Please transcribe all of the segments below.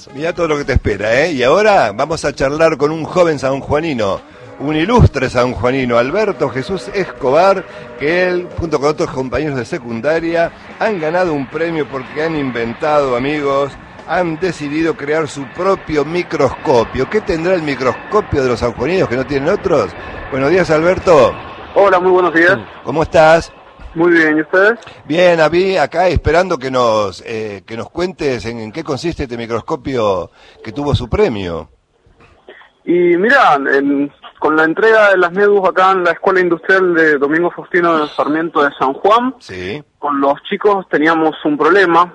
vos. Mirá todo lo que te espera, ¿eh? Y ahora vamos a charlar con un joven sanjuanino, un ilustre sanjuanino, Alberto Jesús Escobar, que él, junto con otros compañeros de secundaria, han ganado un premio porque han inventado, amigos, han decidido crear su propio microscopio. ¿Qué tendrá el microscopio de los sanjuaninos que no tienen otros? Buenos días, Alberto. Hola, muy buenos días. ¿Cómo estás? Muy bien, ¿y ustedes? Bien, acá esperando que nos cuentes en qué consiste este microscopio que tuvo su premio. Y mira, con la entrega de las NEDUs acá en la Escuela Industrial de Domingo Faustino de Sarmiento de San Juan, Sí. con los chicos teníamos un problema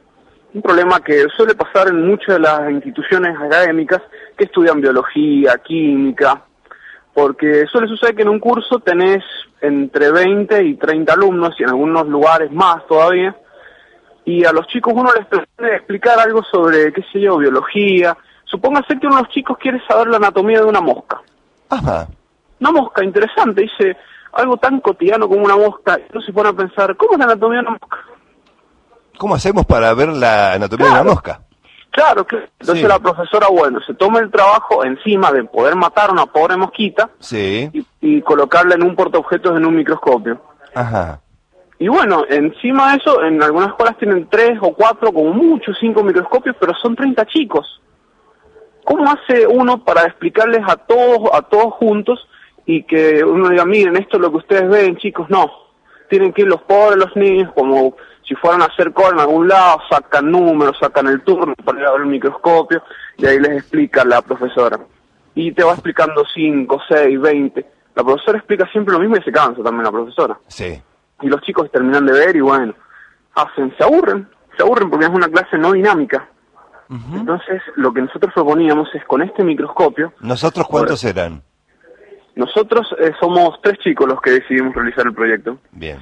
que suele pasar en muchas de las instituciones académicas que estudian biología, química, porque suele suceder que en un curso tenés entre 20 y 30 alumnos, y en algunos lugares más todavía, y a los chicos uno les pretende explicar algo sobre, qué sé yo, biología. Supóngase que uno de los chicos quiere saber la anatomía de una mosca. Ajá. Una mosca interesante, dice, algo tan cotidiano como una mosca, y uno se pone a pensar, ¿cómo es la anatomía de una mosca? ¿Cómo hacemos para ver la anatomía de una mosca? Claro, que entonces Sí. la profesora, bueno, se toma el trabajo encima de poder matar a una pobre mosquita Sí. y colocarla en un portaobjetos en un microscopio. Ajá. Y bueno, encima de eso, en algunas escuelas tienen 3 o 4, como mucho, 5 microscopios, pero son 30 chicos. ¿Cómo hace uno para explicarles a todos juntos y que uno diga, miren, esto es lo que ustedes ven, chicos? No, tienen que ir los pobres, los niños, como si fueran a hacer cola en algún lado, sacan números, sacan el turno para ir a ver el microscopio, y ahí les explica la profesora. Y te va explicando 5, 6, 20. La profesora explica siempre lo mismo y se cansa también la profesora. Sí. Y los chicos terminan de ver y bueno, se aburren porque es una clase no dinámica. Uh-huh. Entonces, lo que nosotros proponíamos es con este microscopio... ¿Nosotros cuántos eran? Nosotros somos 3 chicos los que decidimos realizar el proyecto. Bien.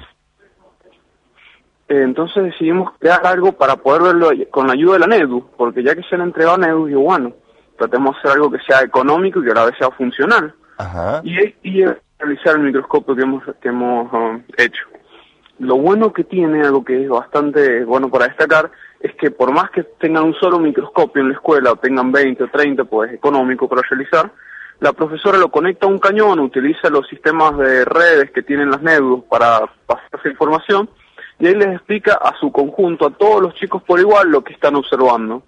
Entonces decidimos crear algo para poder verlo con la ayuda de la NEDU, porque ya que se le entregó a NEDU, digo, bueno, tratemos de hacer algo que sea económico y que a la vez sea funcional. Ajá. Y realizar el microscopio que hemos hecho. Lo bueno que tiene, algo que es bastante bueno para destacar, es que por más que tengan un solo microscopio en la escuela, o tengan 20 o 30, pues es económico para realizar, la profesora lo conecta a un cañón, utiliza los sistemas de redes que tienen las NEDU para pasar esa información, y ahí les explica a su conjunto, a todos los chicos por igual, lo que están observando.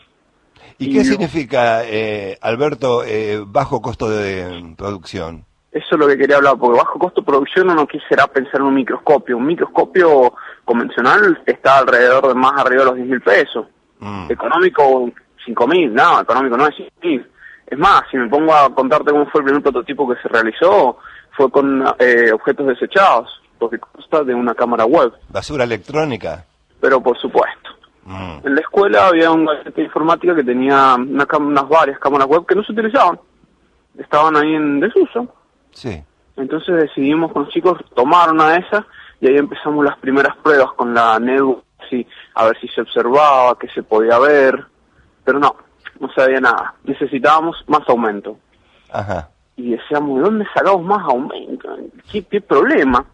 ¿Y qué significa, Alberto, bajo costo de producción? Eso es lo que quería hablar, porque bajo costo de producción uno quisiera pensar en un microscopio. Un microscopio convencional está alrededor de más arriba de los 10.000 pesos. Económico, 5.000, no, económico no es 5.000. Es más, si me pongo a contarte cómo fue el primer prototipo que se realizó, fue con objetos desechados, porque consta de una cámara web. ¿Basura electrónica? Pero por supuesto. En la escuela había un gabinete de informática que tenía unas varias cámaras web que no se utilizaban. Estaban ahí en desuso. Sí. Entonces decidimos con los chicos tomar una de esas y ahí empezamos las primeras pruebas con la NEDU, a ver si se observaba, qué se podía ver, pero no sabía nada. Necesitábamos más aumento. Ajá. Y decíamos, ¿de dónde sacamos más aumento? ¿Qué problema?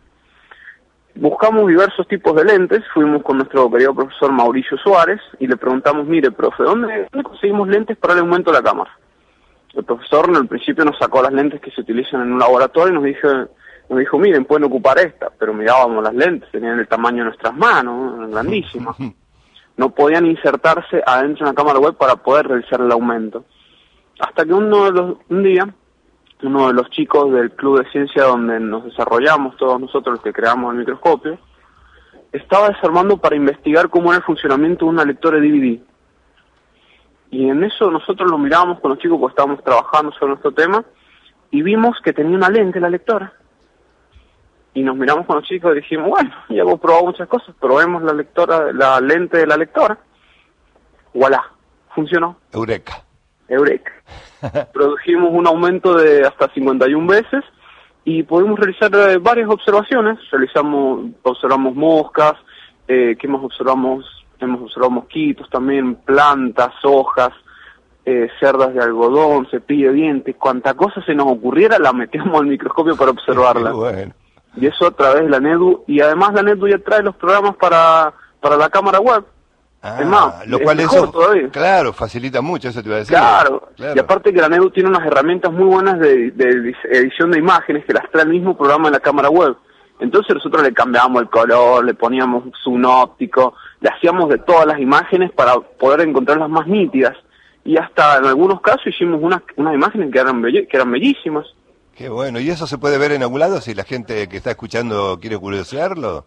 Buscamos diversos tipos de lentes, fuimos con nuestro querido profesor Mauricio Suárez y le preguntamos, mire, profe, ¿dónde conseguimos lentes para el aumento de la cámara? El profesor en el principio nos sacó las lentes que se utilizan en un laboratorio y nos dijo, miren, pueden ocupar esta, pero mirábamos las lentes, tenían el tamaño de nuestras manos, eran grandísimas. No podían insertarse adentro de una cámara web para poder realizar el aumento. Hasta que un día, uno de los chicos del club de ciencia donde nos desarrollamos, todos nosotros los que creamos el microscopio, estaba desarmando para investigar cómo era el funcionamiento de una lectora DVD. Y en eso nosotros lo mirábamos con los chicos porque estábamos trabajando sobre nuestro tema y vimos que tenía una lente la lectora. Y nos miramos con los chicos y dijimos, bueno, ya hemos probado muchas cosas, probemos la lente de la lectora. ¡Voilá! Funcionó. Eureka. Produjimos un aumento de hasta 51 veces y pudimos realizar varias observaciones. Observamos moscas, ¿qué más observamos? Hemos observado mosquitos también, plantas, hojas, cerdas de algodón, cepillo de dientes, cuanta cosa se nos ocurriera la metíamos al microscopio para observarla. Bueno. Y eso a través de la NEDU, y además la NEDU ya trae los programas para la cámara web. Es más, lo es cual mejor eso, todavía. claro, facilita mucho, eso te iba a decir. Claro. Y aparte que la Nebu tiene unas herramientas muy buenas de edición de imágenes que las trae el mismo programa en la cámara web. Entonces nosotros le cambiábamos el color, le poníamos zoom óptico, le hacíamos de todas las imágenes para poder encontrarlas más nítidas. Y hasta en algunos casos hicimos unas imágenes que eran bellísimas. Qué bueno, ¿y eso se puede ver en algún lado si la gente que está escuchando quiere curiosearlo?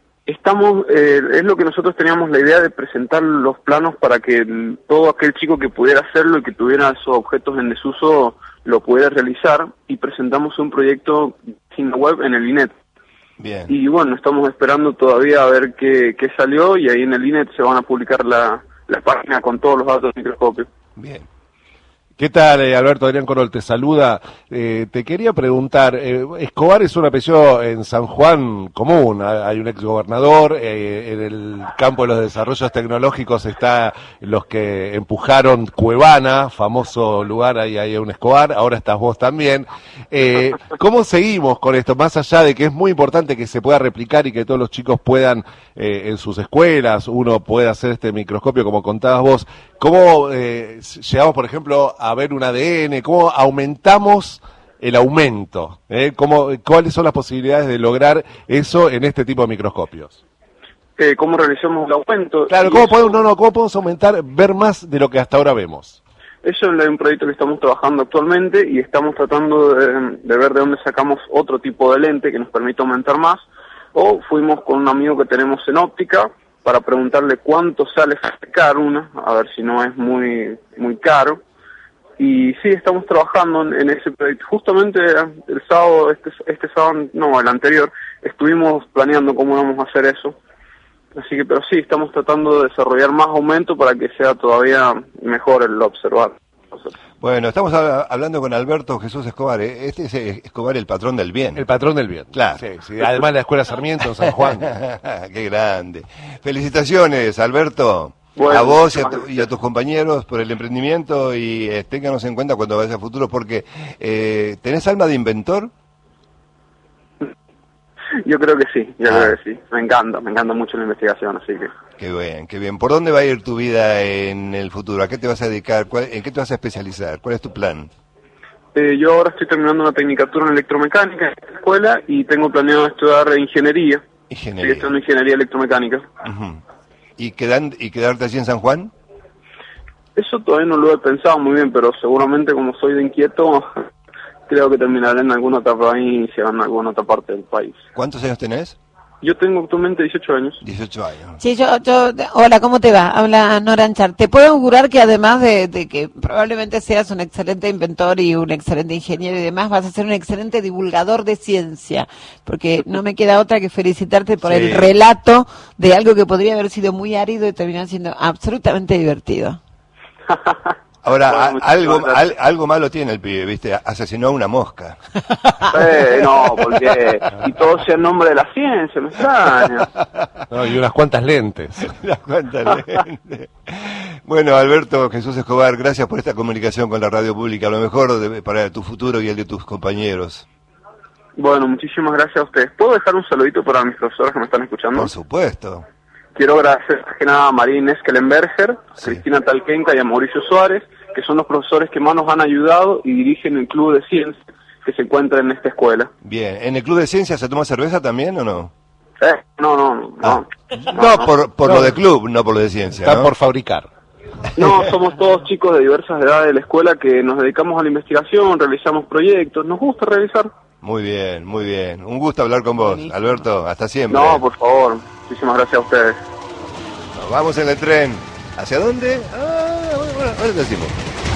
Es lo que nosotros teníamos la idea de presentar los planos para que todo aquel chico que pudiera hacerlo y que tuviera esos objetos en desuso lo pudiera realizar, y presentamos un proyecto sin web en el INET. Bien. Y bueno, estamos esperando todavía a ver qué salió, y ahí en el INET se van a publicar la página con todos los datos del microscopio. Bien. ¿Qué tal, Alberto? Adrián Corol te saluda. Te quería preguntar, Escobar es un apellido en San Juan común, hay un exgobernador, en el campo de los desarrollos tecnológicos está los que empujaron Cuevana, famoso lugar, ahí hay un Escobar, ahora estás vos también. ¿Cómo seguimos con esto? Más allá de que es muy importante que se pueda replicar y que todos los chicos puedan, en sus escuelas, uno pueda hacer este microscopio como contabas vos, ¿cómo llegamos, por ejemplo, a ver un ADN? ¿Cómo aumentamos el aumento? ¿Cuáles son las posibilidades de lograr eso en este tipo de microscopios? ¿Cómo realizamos el aumento? Claro, ¿cómo podemos aumentar, ver más de lo que hasta ahora vemos? Eso es un proyecto que estamos trabajando actualmente, y estamos tratando de ver de dónde sacamos otro tipo de lente que nos permita aumentar más. O fuimos con un amigo que tenemos en óptica para preguntarle cuánto sale fabricar una, a ver si no es muy caro. Y sí, estamos trabajando en ese proyecto. Justamente el sábado, este sábado, no, el anterior, estuvimos planeando cómo vamos a hacer eso. Así que, pero sí, estamos tratando de desarrollar más aumento para que sea todavía mejor el observar. Bueno, estamos hablando con Alberto Jesús Escobar. Este es Escobar, el patrón del bien. El patrón del bien. Claro. Sí, sí. Además la Escuela Sarmiento en San Juan. Qué grande. Felicitaciones, Alberto. Bueno, a vos y a tus compañeros por el emprendimiento, y ténganos en cuenta cuando vayas a futuro, porque ¿tenés alma de inventor? Yo creo que sí, creo que sí. Me encanta mucho la investigación, así que... Qué bien, qué bien. ¿Por dónde va a ir tu vida en el futuro? ¿A qué te vas a dedicar? ¿En qué te vas a especializar? ¿Cuál es tu plan? Yo ahora estoy terminando una tecnicatura en electromecánica en la escuela, y tengo planeado estudiar ingeniería. Estoy estudiando ingeniería electromecánica. Uh-huh. ¿Y quedarte allí en San Juan? Eso todavía no lo he pensado muy bien, pero seguramente, como soy de inquieto, creo que terminaré en alguna otra provincia o en alguna otra parte del país. ¿Cuántos años tenés? Yo tengo actualmente 18 años. 18 años. Sí, hola, ¿cómo te va? Habla Nora Anchar. Te puedo augurar que además de que probablemente seas un excelente inventor y un excelente ingeniero y demás, vas a ser un excelente divulgador de ciencia, porque no me queda otra que felicitarte por el relato de algo que podría haber sido muy árido y terminar siendo absolutamente divertido. Ahora, algo malo tiene el pibe, ¿viste? Asesinó a una mosca. No, porque... Y todo sea en nombre de la ciencia, me extraña. No, y unas cuantas lentes. Bueno, Alberto Jesús Escobar, gracias por esta comunicación con la radio pública. Lo mejor para tu futuro y el de tus compañeros. Bueno, muchísimas gracias a ustedes. ¿Puedo dejar un saludito para mis profesores que me están escuchando? Por supuesto. Quiero agradecer más que nada a Marín Eskelenberger, a Cristina Talquenca y a Mauricio Suárez, que son los profesores que más nos han ayudado y dirigen el Club de Ciencias que se encuentra en esta escuela. Bien, ¿en el Club de Ciencias se toma cerveza también o no? No. No, por lo de club, no por lo de ciencia, Está ¿no? por fabricar. No, somos todos chicos de diversas edades de la escuela que nos dedicamos a la investigación, realizamos proyectos, nos gusta realizar. Muy bien, muy bien. Un gusto hablar con vos, Alberto. Hasta siempre. No, por favor. Muchísimas gracias a ustedes. Nos vamos en el tren. ¿Hacia dónde? Ahora te decimos.